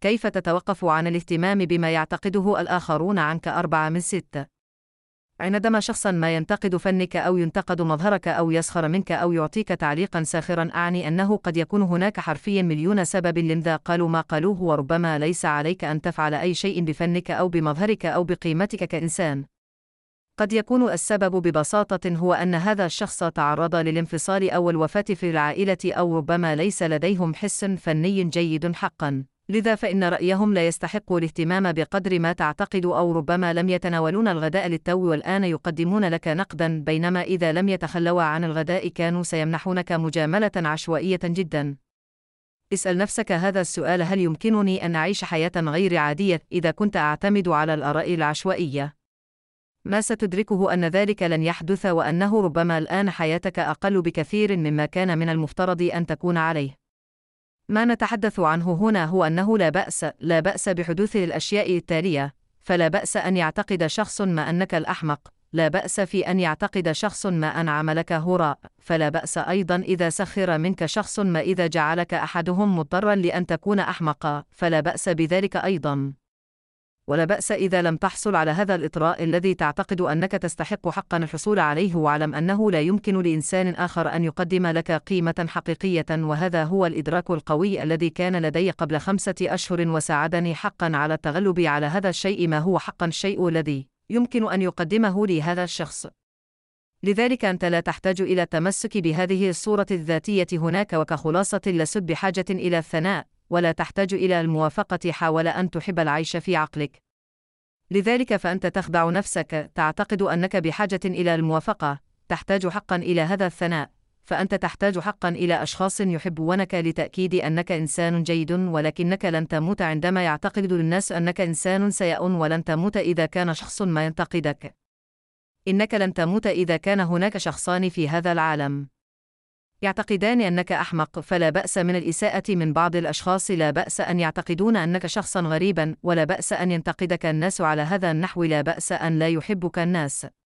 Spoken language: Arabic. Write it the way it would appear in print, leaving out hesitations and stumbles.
كيف تتوقف عن الاهتمام بما يعتقده الآخرون عنك؟ 4/6. عندما شخص ما ينتقد فنك أو ينتقد مظهرك أو يسخر منك أو يعطيك تعليقا ساخرا، أعني أنه قد يكون هناك حرفيا مليون سبب لماذا قالوا ما قالوه، وربما ليس عليك أن تفعل أي شيء بفنك أو بمظهرك أو بقيمتك كإنسان. قد يكون السبب ببساطة هو أن هذا الشخص تعرض للانفصال أو الوفاة في العائلة، أو ربما ليس لديهم حس فني جيد حقا، لذا فإن رأيهم لا يستحق الاهتمام بقدر ما تعتقد، أو ربما لم يتناولون الغداء للتو والآن يقدمون لك نقدا، بينما إذا لم يتخلوا عن الغداء كانوا سيمنحونك مجاملة عشوائية جدا. اسأل نفسك هذا السؤال: هل يمكنني أن أعيش حياة غير عادية إذا كنت أعتمد على الآراء العشوائية؟ ما ستدركه أن ذلك لن يحدث، وأنه ربما الآن حياتك أقل بكثير مما كان من المفترض أن تكون عليه. ما نتحدث عنه هنا هو أنه لا بأس بحدوث الأشياء التالية، فلا بأس أن يعتقد شخص ما أنك الأحمق، لا بأس في أن يعتقد شخص ما أن عملك هراء، فلا بأس أيضا إذا سخر منك شخص ما، إذا جعلك أحدهم مضطرا لأن تكون أحمقا، فلا بأس بذلك أيضا. ولا بأس إذا لم تحصل على هذا الإطراء الذي تعتقد أنك تستحق حقا الحصول عليه، واعلم أنه لا يمكن لإنسان آخر أن يقدم لك قيمة حقيقية، وهذا هو الإدراك القوي الذي كان لدي قبل 5 أشهر وساعدني حقا على التغلب على هذا الشيء. ما هو حقا الشيء الذي يمكن أن يقدمه لي هذا الشخص؟ لذلك أنت لا تحتاج إلى التمسك بهذه الصورة الذاتية هناك، وكخلاصة لست بحاجة إلى الثناء، ولا تحتاج إلى الموافقة. حاول أن تحب العيش في عقلك. لذلك فأنت تخدع نفسك، تعتقد أنك بحاجة إلى الموافقة، تحتاج حقا إلى هذا الثناء، فأنت تحتاج حقا إلى أشخاص يحبونك لتأكيد أنك إنسان جيد، ولكنك لن تموت عندما يعتقد الناس أنك إنسان سيء، ولن تموت إذا كان شخص ما ينتقدك. إنك لن تموت إذا كان هناك شخصان في هذا العالم يعتقدان أنك أحمق، فلا بأس من الإساءة من بعض الأشخاص، لا بأس أن يعتقدون أنك شخصا غريبا، ولا بأس أن ينتقدك الناس على هذا النحو، لا بأس أن لا يحبك الناس.